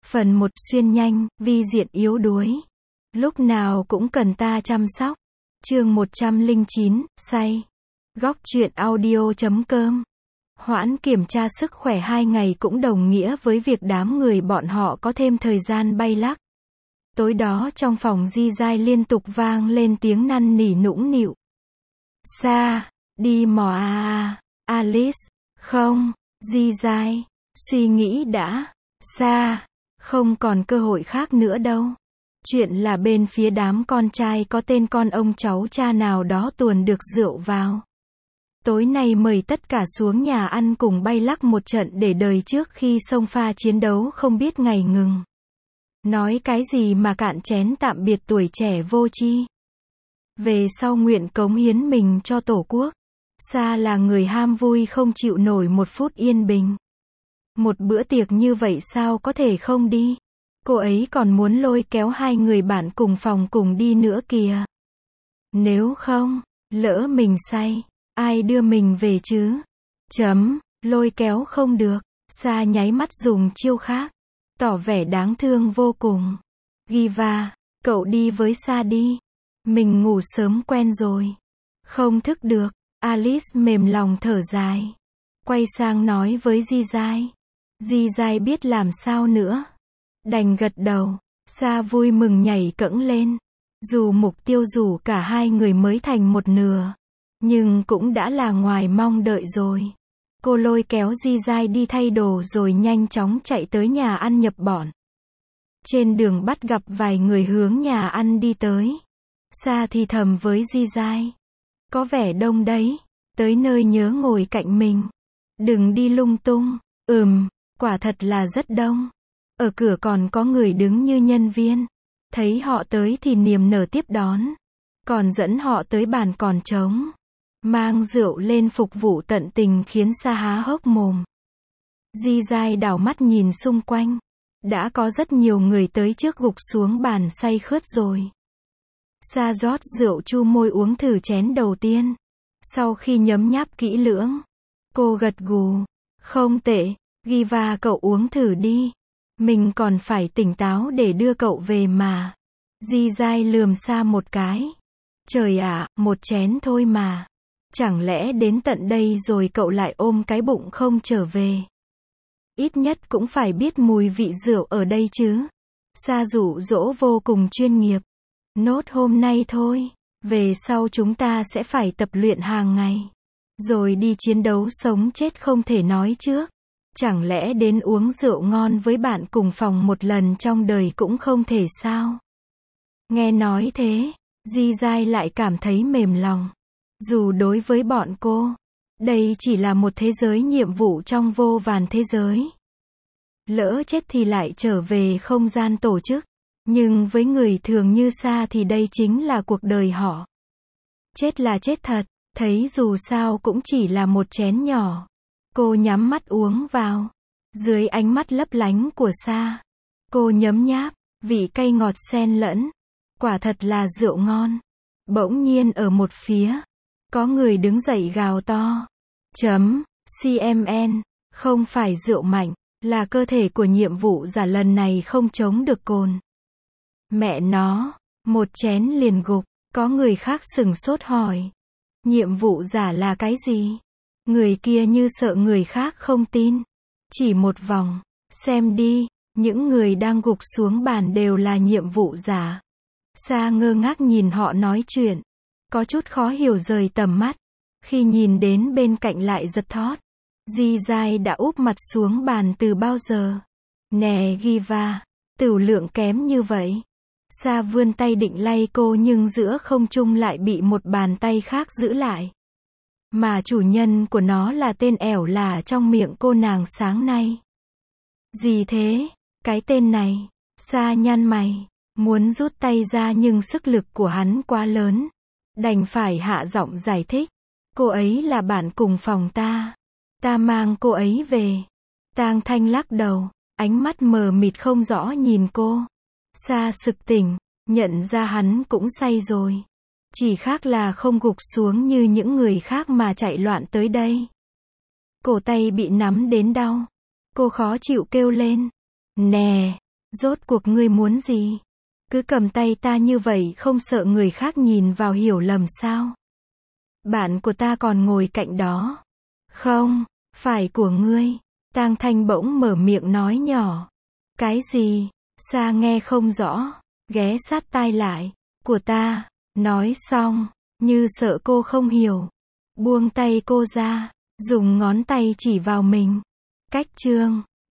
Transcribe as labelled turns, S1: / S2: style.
S1: Phần 1 xuyên nhanh, vi diện yếu đuối. Lúc nào cũng cần ta chăm sóc. Chương 109, say. Góc truyện audio.com. Hoãn kiểm tra sức khỏe 2 ngày cũng đồng nghĩa với việc đám người bọn họ có thêm thời gian bay lắc. Tối đó trong phòng Di Giai liên tục vang lên tiếng năn nỉ nũng nịu. Sa, đi mò à. Alice, không, Di Giai, suy nghĩ đã. Sa, không còn cơ hội khác nữa đâu. Chuyện là bên phía đám con trai có tên con ông cháu cha nào đó tuồn được rượu vào. Tối nay mời tất cả xuống nhà ăn cùng bay lắc một trận để đời trước khi xông pha chiến đấu không biết ngày ngừng. Nói cái gì mà cạn chén tạm biệt tuổi trẻ vô tri. Về sau nguyện cống hiến mình cho Tổ quốc. Sa là người ham vui không chịu nổi một phút yên bình. Một bữa tiệc như vậy sao có thể không đi. Cô ấy còn muốn lôi kéo 2 người bạn cùng phòng cùng đi nữa kìa. Nếu không, lỡ mình say, ai đưa mình về chứ? Lôi kéo không được. Sa nháy mắt dùng chiêu khác, tỏ vẻ đáng thương vô cùng. Giva, cậu đi với Sa đi. Mình ngủ sớm quen rồi. Không thức được. Alice mềm lòng thở dài. Quay sang nói với Di Giai. Di Giai biết làm sao nữa. Đành gật đầu. Sa vui mừng nhảy cẫng lên. Dù mục tiêu rủ cả 2 người mới thành một nửa, nhưng cũng đã là ngoài mong đợi rồi. Cô lôi kéo Di Giai đi thay đồ rồi nhanh chóng chạy tới nhà ăn nhập bọn. Trên đường bắt gặp vài người hướng nhà ăn đi tới. Sa thì thầm với Di Giai. Có vẻ đông đấy. Tới nơi nhớ ngồi cạnh mình. Đừng đi lung tung. Quả thật là rất đông. Ở cửa còn có người đứng như nhân viên. Thấy họ tới thì niềm nở tiếp đón. Còn dẫn họ tới bàn còn trống. Mang rượu lên phục vụ tận tình khiến Sa há hốc mồm. Di Giai đảo mắt nhìn xung quanh. Đã có rất nhiều người tới trước gục xuống bàn say khướt rồi. Sa rót rượu chu môi uống thử chén đầu tiên. Sau khi nhấm nháp kỹ lưỡng, cô gật gù. Không tệ, Giva cậu uống thử đi. Mình còn phải tỉnh táo để đưa cậu về mà. Di Giai lườm Sa một cái. Trời ạ, một chén thôi mà. Chẳng lẽ đến tận đây rồi cậu lại ôm cái bụng không trở về? Ít nhất cũng phải biết mùi vị rượu ở đây chứ. Sa dụ dỗ vô cùng chuyên nghiệp. Nốt hôm nay thôi. Về sau chúng ta sẽ phải tập luyện hàng ngày. Rồi đi chiến đấu sống chết không thể nói trước. Chẳng lẽ đến uống rượu ngon với bạn cùng phòng một lần trong đời cũng không thể sao? Nghe nói thế, Di Giai lại cảm thấy mềm lòng. Dù đối với bọn cô, đây chỉ là một thế giới nhiệm vụ trong vô vàn thế giới. Lỡ chết thì lại trở về không gian tổ chức. Nhưng với người thường như Sa thì đây chính là cuộc đời họ. Chết là chết thật, thấy dù sao cũng chỉ là một chén nhỏ. Cô nhắm mắt uống vào. Dưới ánh mắt lấp lánh của Sa, cô nhấm nháp, vị cay ngọt xen lẫn. Quả thật là rượu ngon. Bỗng nhiên ở một phía, có người đứng dậy gào to. CMN, không phải rượu mạnh, là cơ thể của nhiệm vụ giả lần này không chống được cồn. Mẹ nó, một chén liền gục, có người khác sửng sốt hỏi. Nhiệm vụ giả là cái gì? Người kia như sợ người khác không tin. Chỉ một vòng, xem đi, những người đang gục xuống bàn đều là nhiệm vụ giả. Sa ngơ ngác nhìn họ nói chuyện. Có chút khó hiểu rời tầm mắt. Khi nhìn đến bên cạnh lại giật thót. Di Giai đã úp mặt xuống bàn từ bao giờ? Nè Giva, tửu lượng kém như vậy. Sa vươn tay định lay cô nhưng giữa không trung lại bị một bàn tay khác giữ lại. Mà chủ nhân của nó là tên ẻo lả trong miệng cô nàng sáng nay. Gì thế? Cái tên này. Sa nhăn mày, muốn rút tay ra nhưng sức lực của hắn quá lớn. Đành phải hạ giọng giải thích. Cô ấy là bạn cùng phòng ta. Ta mang cô ấy về. Tang Thanh lắc đầu, ánh mắt mờ mịt không rõ nhìn cô. Sa sực tỉnh, nhận ra hắn cũng say rồi. Chỉ khác là không gục xuống như những người khác mà chạy loạn tới đây. Cổ tay bị nắm đến đau. Cô khó chịu kêu lên. Nè, Rốt cuộc ngươi muốn gì? Cứ cầm tay ta như vậy không sợ người khác nhìn vào hiểu lầm sao? Bạn của ta còn ngồi cạnh đó. Không, phải của ngươi. Tang Thanh bỗng mở miệng nói nhỏ. Cái gì? Sa nghe không rõ, ghé sát tai lại. Của ta. Nói xong, như sợ cô không hiểu. Buông tay cô ra, dùng ngón tay chỉ vào mình. Cách chương